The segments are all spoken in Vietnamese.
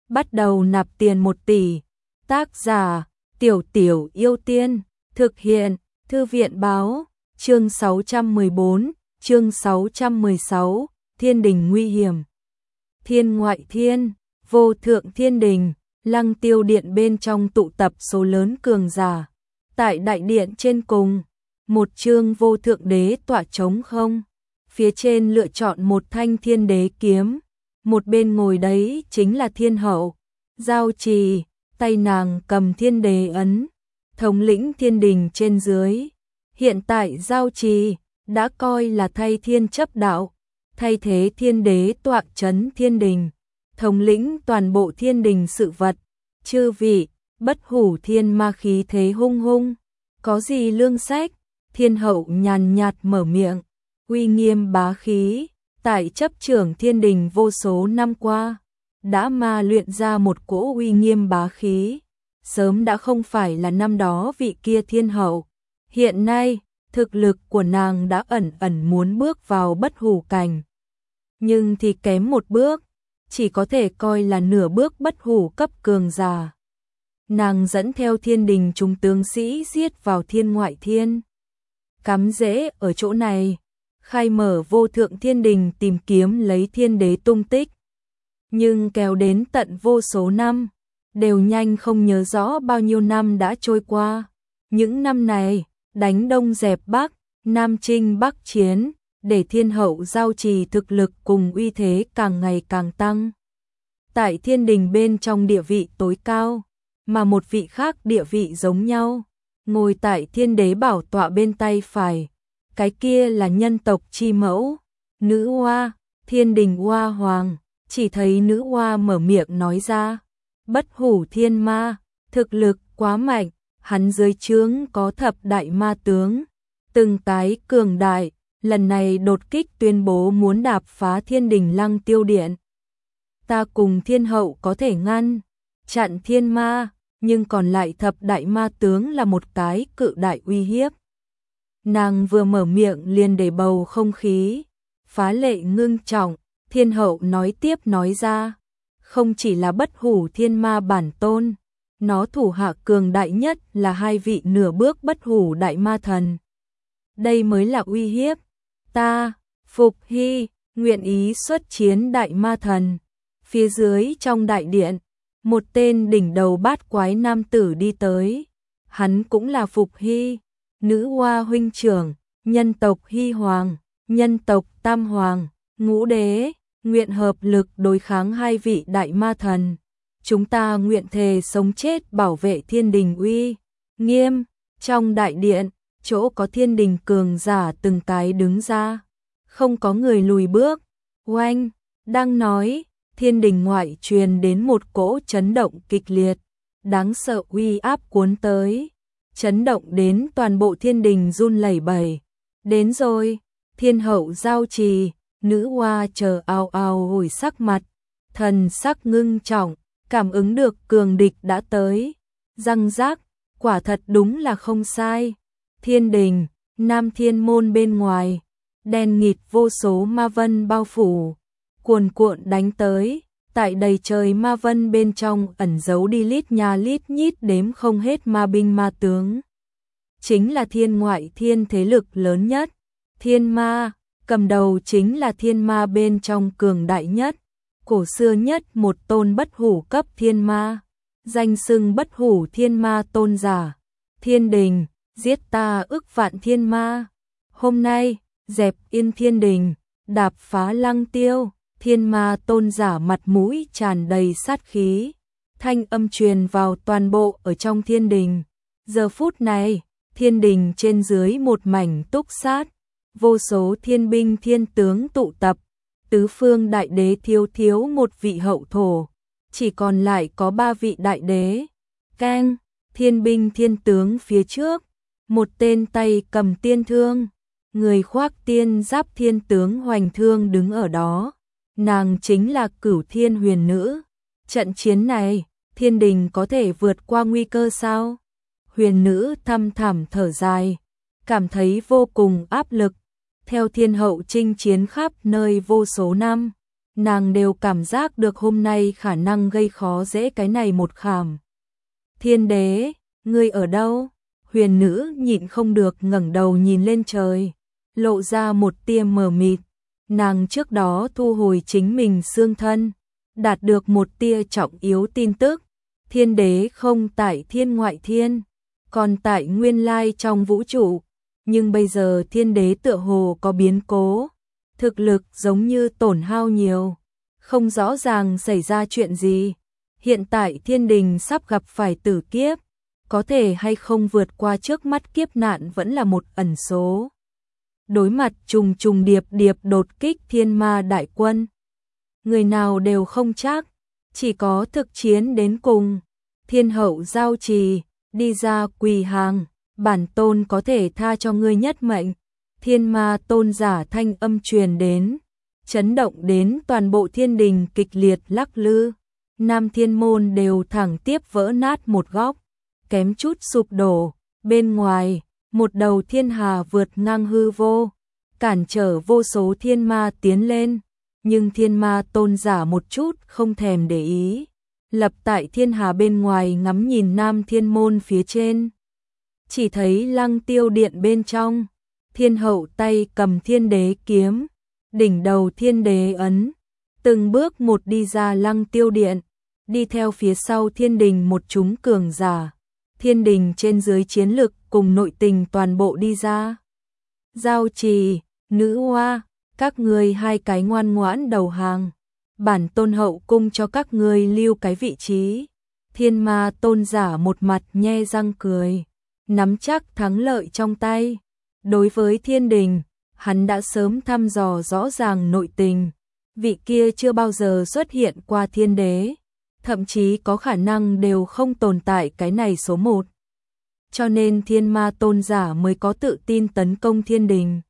bắt đầu nạp tiền 1 tỷ. Tác giả Tiểu Tiểu Yêu Tiên. Thực hiện Thư viện Báo. Chương 614. Chương 616. Thiên đình nguy hiểm. Thiên ngoại thiên, vô thượng thiên đình, Lăng Tiêu điện bên trong tụ tập số lớn cường giả. Tại đại điện trên cùng, một chương vô thượng đế tọa trống không. Phía trên lựa chọn một thanh thiên đế kiếm. Một bên ngồi đấy chính là thiên hậu Giao Trì, tay nàng cầm thiên đế ấn, thống lĩnh thiên đình trên dưới. Hiện tại Giao Trì đã coi là thay thiên chấp đạo, thay thế thiên đế tọa trấn thiên đình, thống lĩnh toàn bộ thiên đình sự vật. Chư vị, bất hủ thiên ma khí thế hung hung, có gì lương sách? Thiên hậu nhàn nhạt mở miệng, uy nghiêm bá khí, tại chấp trưởng thiên đình vô số năm qua, đã ma luyện ra một cỗ uy nghiêm bá khí, sớm đã không phải là năm đó vị kia thiên hậu. Hiện nay, thực lực của nàng đã ẩn ẩn muốn bước vào bất hủ cảnh, nhưng thì kém một bước, chỉ có thể coi là nửa bước bất hủ cấp cường giả. Nàng dẫn theo thiên đình chúng tướng sĩ giết vào thiên ngoại thiên, cắm rễ ở chỗ này, khai mở vô thượng thiên đình tìm kiếm lấy thiên đế tung tích. Nhưng kéo đến tận vô số năm, đều nhanh không nhớ rõ bao nhiêu năm đã trôi qua. Những năm này, đánh đông dẹp bắc, nam chinh bắc chiến, để thiên hậu Giao Trì thực lực cùng uy thế càng ngày càng tăng. Tại thiên đình bên trong địa vị tối cao, mà một vị khác địa vị giống nhau, ngồi tại thiên đế bảo tọa bên tay phải. Cái kia là nhân tộc chi mẫu, nữ oa, thiên đình oa hoàng. Chỉ thấy nữ oa mở miệng nói ra, bất hủ thiên ma, thực lực quá mạnh, hắn dưới trướng có thập đại ma tướng, từng cái cường đại, lần này đột kích tuyên bố muốn đạp phá thiên đình Lăng Tiêu điện. Ta cùng thiên hậu có thể ngăn chặn thiên ma, nhưng còn lại thập đại ma tướng là một cái cự đại uy hiếp. Nàng vừa mở miệng liền để bầu không khí phá lệ ngưng trọng. Thiên hậu nói tiếp nói ra, không chỉ là bất hủ thiên ma bản tôn, nó thủ hạ cường đại nhất là 2 vị nửa bước bất hủ đại ma thần. Đây mới là uy hiếp. Ta, Phục Hy, nguyện ý xuất chiến đại ma thần. Phía dưới trong đại điện, một tên đỉnh đầu bát quái nam tử đi tới. Hắn cũng là Phục Hy, nữ oa huynh trưởng, nhân tộc Hy Hoàng, nhân tộc Tam Hoàng, Ngũ Đế. Nguyện hợp lực đối kháng 2 vị đại ma thần. Chúng ta nguyện thề sống chết bảo vệ thiên đình uy nghiêm. Trong đại điện, chỗ có thiên đình cường giả từng cái đứng ra, không có người lùi bước. Oanh, đang nói, thiên đình ngoại truyền đến một cỗ chấn động kịch liệt, đáng sợ uy áp cuốn tới, chấn động đến toàn bộ thiên đình run lẩy bẩy. Đến rồi, thiên hậu Giao Trì, nữ oa chờ ao ao hồi sắc mặt, thần sắc ngưng trọng, cảm ứng được cường địch đã tới. Răng rác, quả thật đúng là không sai. Thiên đình, Nam Thiên môn bên ngoài, đen nghịt vô số ma vân bao phủ, cuồn cuộn đánh tới. Tại đầy trời ma vân bên trong ẩn giấu đi lít nha lít nhít đếm không hết ma binh ma tướng. Chính là thiên ngoại thiên thế lực lớn nhất, thiên ma. Cầm đầu chính là thiên ma bên trong cường đại nhất, cổ xưa nhất một tôn bất hủ cấp thiên ma, danh xưng bất hủ thiên ma tôn giả. Thiên đình, giết ta ức vạn thiên ma. Hôm nay, dẹp yên thiên đình, đạp phá Lăng Tiêu. Thiên ma tôn giả mặt mũi tràn đầy sát khí, thanh âm truyền vào toàn bộ ở trong thiên đình. Giờ phút này, thiên đình trên dưới một mảnh túc sát. Vô số thiên binh thiên tướng tụ tập, tứ phương đại đế thiếu thiếu một vị hậu thổ, chỉ còn lại có 3 vị đại đế. Keng, thiên binh thiên tướng phía trước, một tên tay cầm tiên thương, người khoác tiên giáp thiên tướng Hoành Thương đứng ở đó, nàng chính là Cửu Thiên Huyền Nữ. Trận chiến này, thiên đình có thể vượt qua nguy cơ sao? Huyền Nữ thăm thẳm thở dài, cảm thấy vô cùng áp lực. Theo thiên hậu chinh chiến khắp nơi vô số năm, nàng đều cảm giác được hôm nay khả năng gây khó dễ cái này một khảm. Thiên đế, ngươi ở đâu? Huyền nữ nhịn không được ngẩng đầu nhìn lên trời, lộ ra một tia mờ mịt. Nàng trước đó thu hồi chính mình xương thân, đạt được một tia trọng yếu tin tức. Thiên đế không tại thiên ngoại thiên, còn tại nguyên lai trong vũ trụ. Nhưng bây giờ thiên đế tựa hồ có biến cố, thực lực giống như tổn hao nhiều, không rõ ràng xảy ra chuyện gì. Hiện tại thiên đình sắp gặp phải tử kiếp, có thể hay không vượt qua trước mắt kiếp nạn vẫn là một ẩn số. Đối mặt trùng trùng điệp điệp đột kích thiên ma đại quân, người nào đều không chắc, chỉ có thực chiến đến cùng. Thiên hậu giao trì, đi ra quỳ hàng, bản tôn có thể tha cho ngươi nhất mệnh. Thiên ma tôn giả thanh âm truyền đến, chấn động đến toàn bộ thiên đình kịch liệt lắc lư. Nam thiên môn đều thẳng tiếp vỡ nát một góc, kém chút sụp đổ. Bên ngoài, một đầu thiên hà vượt ngang hư vô, cản trở vô số thiên ma tiến lên. Nhưng thiên ma tôn giả một chút không thèm để ý, lập tại thiên hà bên ngoài ngắm nhìn nam thiên môn phía trên. Chỉ thấy lăng tiêu điện bên trong, thiên hậu tay cầm thiên đế kiếm, đỉnh đầu thiên đế ấn, từng bước một đi ra lăng tiêu điện, đi theo phía sau thiên đình một chúng cường giả. Thiên đình trên dưới chiến lực cùng nội tình toàn bộ đi ra. Giao trì, nữ hoa, các ngươi hai cái ngoan ngoãn đầu hàng, bản tôn hậu cung cho các ngươi lưu cái vị trí. Thiên ma tôn giả một mặt nhe răng cười, nắm chắc thắng lợi trong tay. Đối với thiên đình, hắn đã sớm thăm dò rõ ràng nội tình, vị kia chưa bao giờ xuất hiện qua thiên đế, thậm chí có khả năng đều không tồn tại cái này số một. Cho nên thiên ma tôn giả mới có tự tin tấn công thiên đình.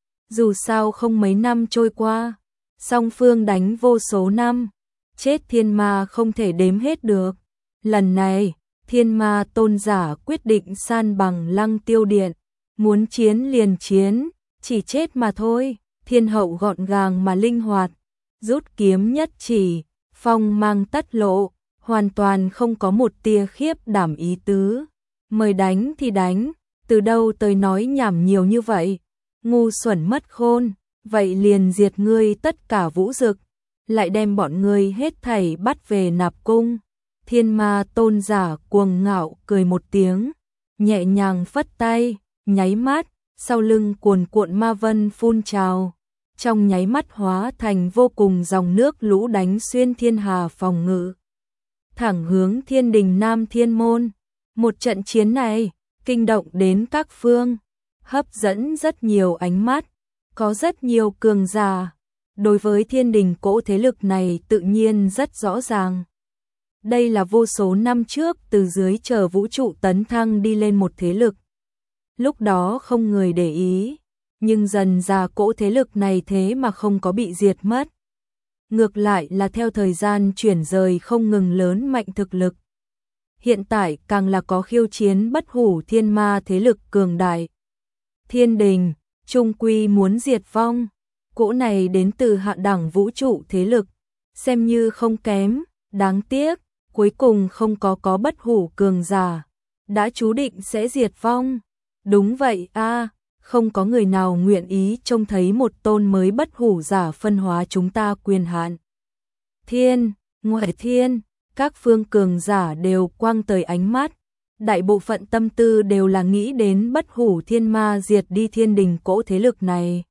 Dù sao không mấy năm trôi qua, song phương đánh vô số năm, chết thiên ma không thể đếm hết được. Lần này, thiên ma tôn giả quyết định san bằng lăng tiêu điện, muốn chiến liền chiến, chỉ chết mà thôi. Thiên hậu gọn gàng mà linh hoạt, rút kiếm nhất chỉ, phong mang tất lộ, hoàn toàn không có một tia khiếp đảm ý tứ. Mời đánh thì đánh, từ đâu tới nói nhảm nhiều như vậy, ngu xuẩn mất khôn, vậy liền diệt ngươi tất cả vũ dực, lại đem bọn ngươi hết thảy bắt về nạp cung. Thiên ma tôn giả cuồng ngạo cười một tiếng, nhẹ nhàng phất tay, nháy mắt, sau lưng cuồn cuộn ma vân phun trào, trong nháy mắt hóa thành vô cùng dòng nước lũ đánh xuyên thiên hà phòng ngự, thẳng hướng thiên đình nam thiên môn. Một trận chiến này, kinh động đến các phương, hấp dẫn rất nhiều ánh mắt, có rất nhiều cường giả. Đối với thiên đình cỗ thế lực này tự nhiên rất rõ ràng. Đây là vô số năm trước từ dưới trời vũ trụ tấn thăng đi lên một thế lực. Lúc đó không người để ý, nhưng dần ra cỗ thế lực này thế mà không có bị diệt mất. Ngược lại là theo thời gian chuyển rời không ngừng lớn mạnh thực lực. Hiện tại càng là có khiêu chiến bất hủ thiên ma thế lực cường đại. Thiên đình, trung quy muốn diệt vong. Cỗ này đến từ hạ đẳng vũ trụ thế lực, xem như không kém, đáng tiếc, cuối cùng không có bất hủ cường giả, đã chú định sẽ diệt vong. Đúng vậy a, không có người nào nguyện ý trông thấy một tôn mới bất hủ giả phân hóa chúng ta quyền hạn. Thiên, ngoại thiên, các phương cường giả đều quang tới ánh mắt, đại bộ phận tâm tư đều là nghĩ đến bất hủ thiên ma diệt đi thiên đình cỗ thế lực này.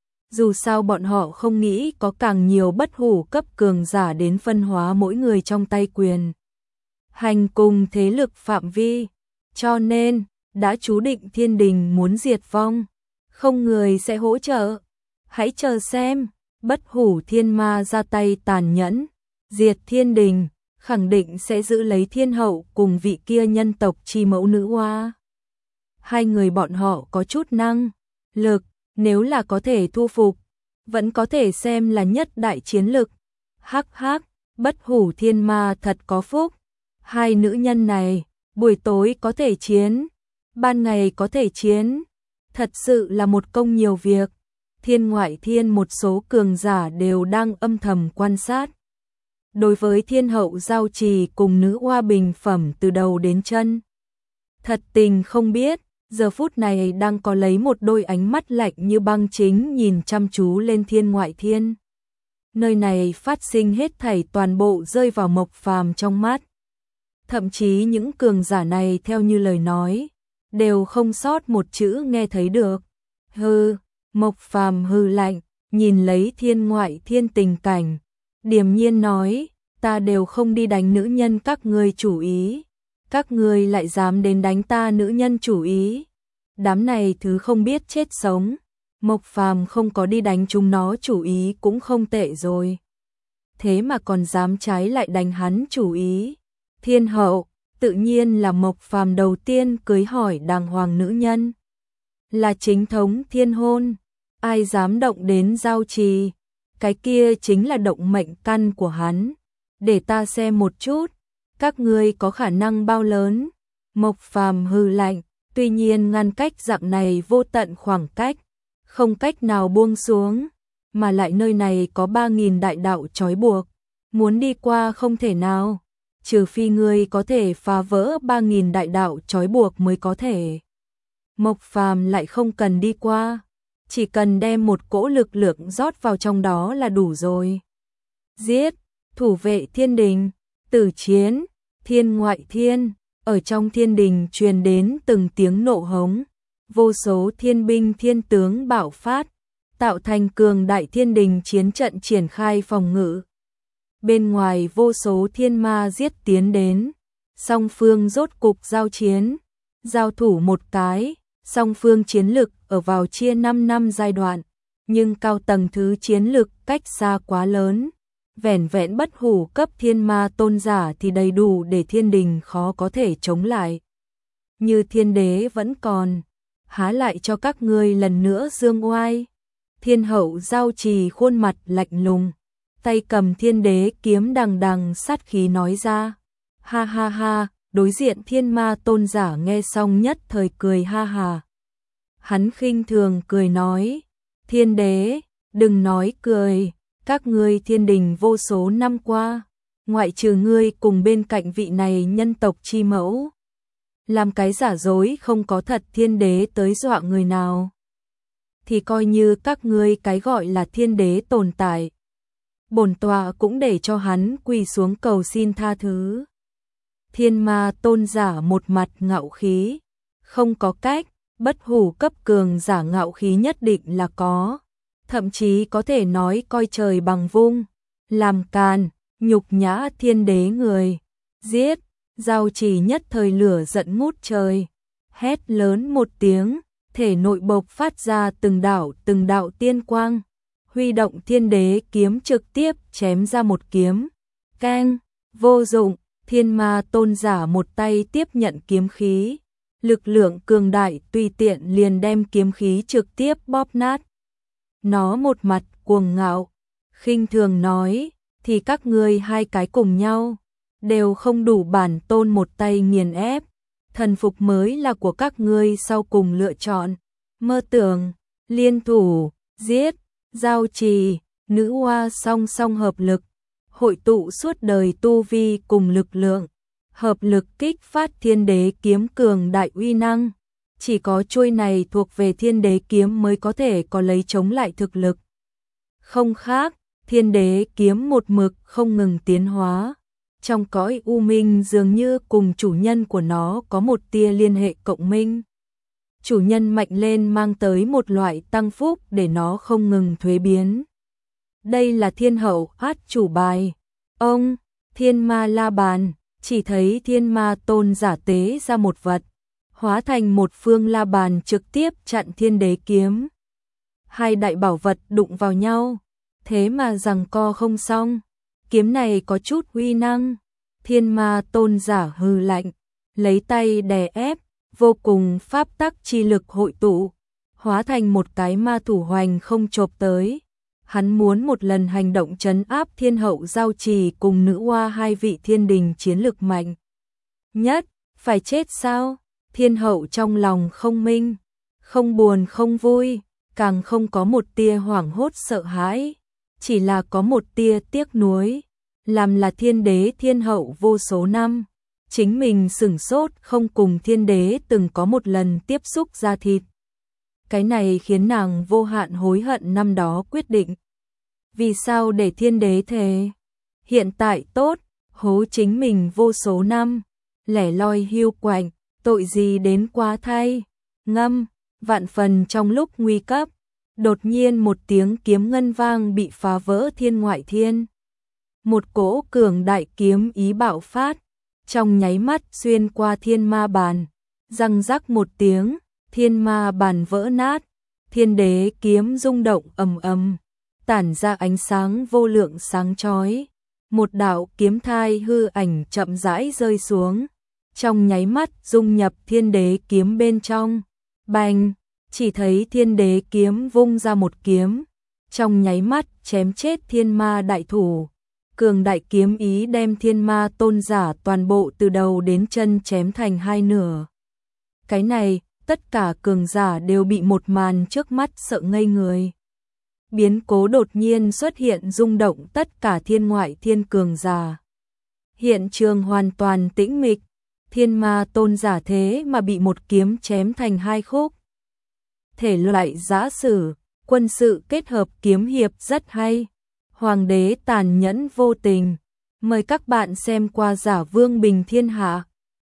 Dù sao bọn họ không nghĩ có càng nhiều bất hủ cấp cường giả đến phân hóa mỗi người trong tay quyền hành cùng thế lực phạm vi, cho nên đã chú định thiên đình muốn diệt vong, không người sẽ hỗ trợ. Hãy chờ xem, bất hủ thiên ma ra tay tàn nhẫn, diệt thiên đình, khẳng định sẽ giữ lấy thiên hậu cùng vị kia nhân tộc chi mẫu nữ hoa. Hai người bọn họ có chút năng lực, nếu là có thể thu phục, vẫn có thể xem là nhất đại chiến lực. Hắc hắc, bất hủ thiên ma thật có phúc. Hai nữ nhân này, buổi tối có thể chiến, ban ngày có thể chiến, thật sự là một công nhiều việc. thiên ngoại thiên một số cường giả đều đang âm thầm quan sát. Đối với thiên hậu giao trì cùng nữ oa bình phẩm từ đầu đến chân. Thật tình không biết, giờ phút này đang có lấy một đôi ánh mắt lạnh như băng chính nhìn chăm chú lên thiên ngoại thiên. Nơi này phát sinh hết thảy toàn bộ rơi vào Mộc Phàm trong mắt. Thậm chí những cường giả này theo như lời nói, đều không sót một chữ nghe thấy được. Hừ, Mộc Phàm hừ lạnh, nhìn lấy thiên ngoại thiên tình cảnh, điềm nhiên nói, ta đều không đi đánh nữ nhân các ngươi chủ ý, các ngươi lại dám đến đánh ta nữ nhân chủ ý. Đám này thứ không biết chết sống, Mộc Phàm không có đi đánh chúng nó chủ ý cũng không tệ rồi. Thế mà còn dám trái lại đánh hắn chủ ý. Thiên hậu, tự nhiên là Mộc Phàm đầu tiên cưới hỏi đàng hoàng nữ nhân. Là chính thống thiên hôn, ai dám động đến giao trì, cái kia chính là động mệnh căn của hắn. Để ta xem một chút, các ngươi có khả năng bao lớn. Mộc Phàm hừ lạnh, tuy nhiên ngăn cách dạng này vô tận khoảng cách, không cách nào buông xuống, mà lại nơi này có 3.000 đại đạo trói buộc, muốn đi qua không thể nào, trừ phi ngươi có thể phá vỡ 3.000 đại đạo trói buộc mới có thể. Mộc Phàm lại không cần đi qua, chỉ cần đem một cỗ lực lượng rót vào trong đó là đủ rồi. Giết, thủ vệ thiên đình, tử chiến, thiên ngoại thiên, ở trong thiên đình truyền đến từng tiếng nộ hống, vô số thiên binh thiên tướng bạo phát, tạo thành cường đại thiên đình chiến trận triển khai phòng ngự. Bên ngoài vô số thiên ma giết tiến đến, song phương rốt cục giao chiến, giao thủ một cái, song phương chiến lực ở vào chia 5 năm giai đoạn, nhưng cao tầng thứ chiến lực cách xa quá lớn. Vẻn vẹn bất hủ cấp thiên ma tôn giả thì đầy đủ để thiên đình khó có thể chống lại. Như thiên đế vẫn còn, há lại cho các ngươi lần nữa dương oai. Thiên hậu giao trì khuôn mặt lạnh lùng, tay cầm thiên đế kiếm đằng đằng sát khí nói ra. Ha ha ha, đối diện thiên ma tôn giả nghe xong nhất thời cười ha ha. Hắn khinh thường cười nói, thiên đế, đừng nói cười. Các ngươi thiên đình vô số năm qua, ngoại trừ ngươi cùng bên cạnh vị này nhân tộc chi mẫu, làm cái giả dối không có thật thiên đế tới dọa người nào, thì coi như các ngươi cái gọi là thiên đế tồn tại. Bổn tọa cũng để cho hắn quỳ xuống cầu xin tha thứ. Thiên ma tôn giả một mặt ngạo khí, không có cách, bất hủ cấp cường giả ngạo khí nhất định là có. Thậm chí có thể nói coi trời bằng vung, làm càn, nhục nhã thiên đế người, giết, giao trì nhất thời lửa giận ngút trời, hét lớn một tiếng, thể nội bộc phát ra từng đạo tiên quang, huy động thiên đế kiếm trực tiếp chém ra một kiếm, keng, vô dụng, thiên ma tôn giả một tay tiếp nhận kiếm khí, lực lượng cường đại tùy tiện liền đem kiếm khí trực tiếp bóp nát. Nó một mặt cuồng ngạo, khinh thường nói, thì các ngươi hai cái cùng nhau, đều không đủ bản tôn một tay nghiền ép, thần phục mới là của các ngươi sau cùng lựa chọn, mơ tưởng, liên thủ, giết, giao trì, nữ oa song song hợp lực, hội tụ suốt đời tu vi cùng lực lượng, hợp lực kích phát thiên đế kiếm cường đại uy năng. Chỉ có chuôi này thuộc về thiên đế kiếm mới có thể có lấy chống lại thực lực. Không khác, thiên đế kiếm một mực không ngừng tiến hóa. Trong cõi u minh dường như cùng chủ nhân của nó có một tia liên hệ cộng minh. Chủ nhân mạnh lên mang tới một loại tăng phúc để nó không ngừng thuế biến. Đây là thiên hậu át chủ bài. Ông, thiên ma la bàn, chỉ thấy thiên ma tôn giả tế ra một vật. Hóa thành một phương la bàn trực tiếp chặn thiên đế kiếm. Hai đại bảo vật đụng vào nhau, thế mà giằng co không xong. Kiếm này có chút uy năng. Thiên ma tôn giả hừ lạnh, lấy tay đè ép, vô cùng pháp tắc chi lực hội tụ, hóa thành một cái ma thủ hoành không chộp tới. Hắn muốn một lần hành động trấn áp thiên hậu giao trì cùng nữ oa hai vị thiên đình chiến lực mạnh nhất. Phải chết sao? Thiên hậu trong lòng không minh, không buồn không vui, càng không có một tia hoảng hốt sợ hãi, chỉ là có một tia tiếc nuối, làm là thiên đế thiên hậu vô số năm, chính mình sửng sốt không cùng thiên đế từng có một lần tiếp xúc da thịt. Cái này khiến nàng vô hạn hối hận năm đó quyết định. Vì sao để thiên đế thề? Hiện tại tốt, hố chính mình vô số năm, lẻ loi hiu quạnh, tội gì đến quá thay. Ngâm, vạn phần trong lúc nguy cấp, đột nhiên một tiếng kiếm ngân vang bị phá vỡ thiên ngoại thiên. Một cỗ cường đại kiếm ý bạo phát, trong nháy mắt xuyên qua thiên ma bàn, răng rắc một tiếng, thiên ma bàn vỡ nát, thiên đế kiếm rung động ầm ầm, tản ra ánh sáng vô lượng sáng chói. Một đạo kiếm thai hư ảnh chậm rãi rơi xuống, trong nháy mắt dung nhập thiên đế kiếm bên trong. Bành, chỉ thấy thiên đế kiếm vung ra một kiếm, trong nháy mắt chém chết thiên ma đại thủ. Cường đại kiếm ý đem thiên ma tôn giả toàn bộ từ đầu đến chân chém thành hai nửa. Cái này, tất cả cường giả đều bị một màn trước mắt sợ ngây người. Biến cố đột nhiên xuất hiện rung động tất cả thiên ngoại thiên cường giả. Hiện trường hoàn toàn tĩnh mịch, thiên ma tôn giả thế mà bị một kiếm chém thành hai khúc. Thể loại giã sử, quân sự kết hợp kiếm hiệp rất hay. Hoàng đế tàn nhẫn vô tình. Mời các bạn xem qua Giả Vương Bình Thiên Hạ.